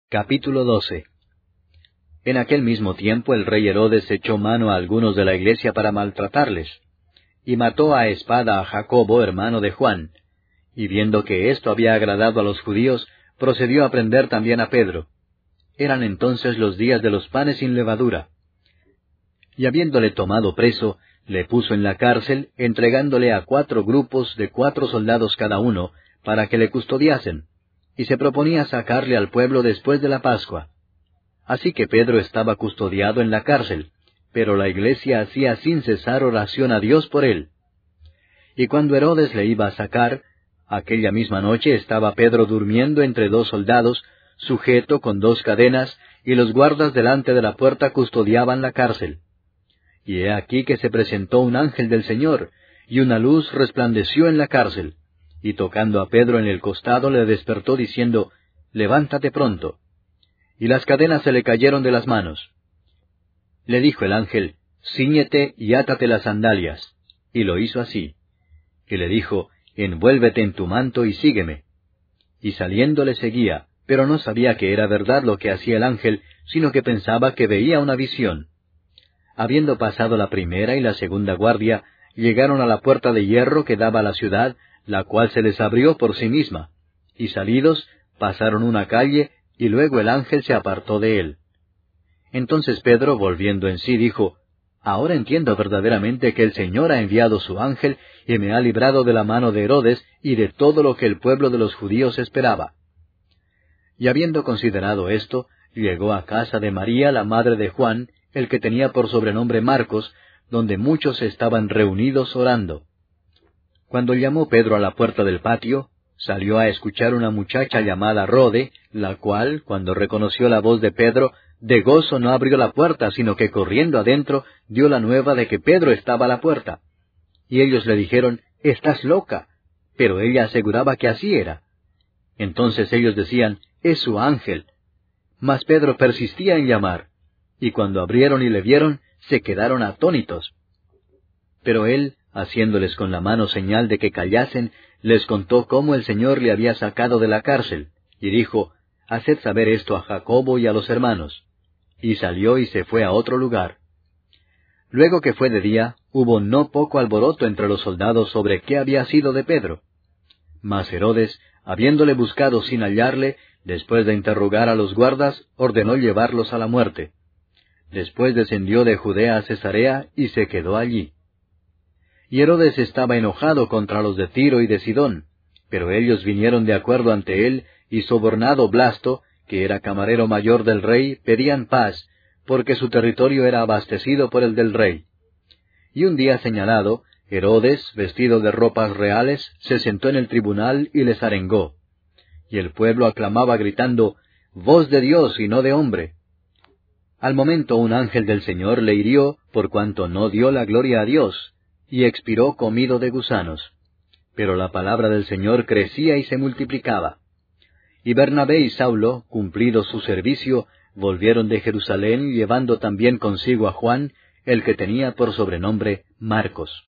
Capítulo 12. En aquel mismo tiempo el rey Herodes echó mano a algunos de la iglesia para maltratarles, y mató a espada a Jacobo, hermano de Juan, y viendo que esto había agradado a los judíos, procedió a prender también a Pedro. Eran entonces los días de los panes sin levadura. Y habiéndole tomado preso, le puso en la cárcel, entregándole a 4 grupos de 4 soldados cada uno, para que le custodiasen, y se proponía sacarle al pueblo después de la Pascua. Así que Pedro estaba custodiado en la cárcel, pero la iglesia hacía sin cesar oración a Dios por él. Y cuando Herodes le iba a sacar, aquella misma noche estaba Pedro durmiendo entre 2 soldados, sujeto con 2 cadenas, y los guardas delante de la puerta custodiaban la cárcel. Y he aquí que se presentó un ángel del Señor, y una luz resplandeció en la cárcel, y tocando a Pedro en el costado le despertó diciendo, «Levántate pronto». Y las cadenas se le cayeron de las manos. Le dijo el ángel, «Cíñete y átate las sandalias». Y lo hizo así. Y le dijo, «Envuélvete en tu manto y sígueme». Y saliendo le seguía, pero no sabía que era verdad lo que hacía el ángel, sino que pensaba que veía una visión. Habiendo pasado la primera y la segunda guardia, llegaron a la puerta de hierro que daba a la ciudad, la cual se les abrió por sí misma, y salidos, pasaron una calle, y luego el ángel se apartó de él. Entonces Pedro, volviendo en sí, dijo, «Ahora entiendo verdaderamente que el Señor ha enviado su ángel, y me ha librado de la mano de Herodes, y de todo lo que el pueblo de los judíos esperaba». Y habiendo considerado esto, llegó a casa de María, la madre de Juan, el que tenía por sobrenombre Marcos, donde muchos estaban reunidos orando. Cuando llamó Pedro a la puerta del patio, salió a escuchar una muchacha llamada Rode, la cual, cuando reconoció la voz de Pedro, de gozo no abrió la puerta, sino que corriendo adentro, dio la nueva de que Pedro estaba a la puerta. Y ellos le dijeron, «Estás loca», pero ella aseguraba que así era. Entonces ellos decían, «Es su ángel». Mas Pedro persistía en llamar, y cuando abrieron y le vieron, se quedaron atónitos. Pero él, haciéndoles con la mano señal de que callasen, les contó cómo el Señor le había sacado de la cárcel, y dijo, «Haced saber esto a Jacobo y a los hermanos». Y salió y se fue a otro lugar. Luego que fue de día, hubo no poco alboroto entre los soldados sobre qué había sido de Pedro. Mas Herodes, habiéndole buscado sin hallarle, después de interrogar a los guardas, ordenó llevarlos a la muerte. Después descendió de Judea a Cesarea y se quedó allí. Y Herodes estaba enojado contra los de Tiro y de Sidón, pero ellos vinieron de acuerdo ante él, y sobornado Blasto, que era camarero mayor del rey, pedían paz, porque su territorio era abastecido por el del rey. Y un día señalado, Herodes, vestido de ropas reales, se sentó en el tribunal y les arengó. Y el pueblo aclamaba gritando, «Voz de Dios y no de hombre». Al momento un ángel del Señor le hirió, por cuanto no dio la gloria a Dios, y expiró comido de gusanos. Pero la palabra del Señor crecía y se multiplicaba. Y Bernabé y Saulo, cumplido su servicio, volvieron de Jerusalén, llevando también consigo a Juan, el que tenía por sobrenombre Marcos.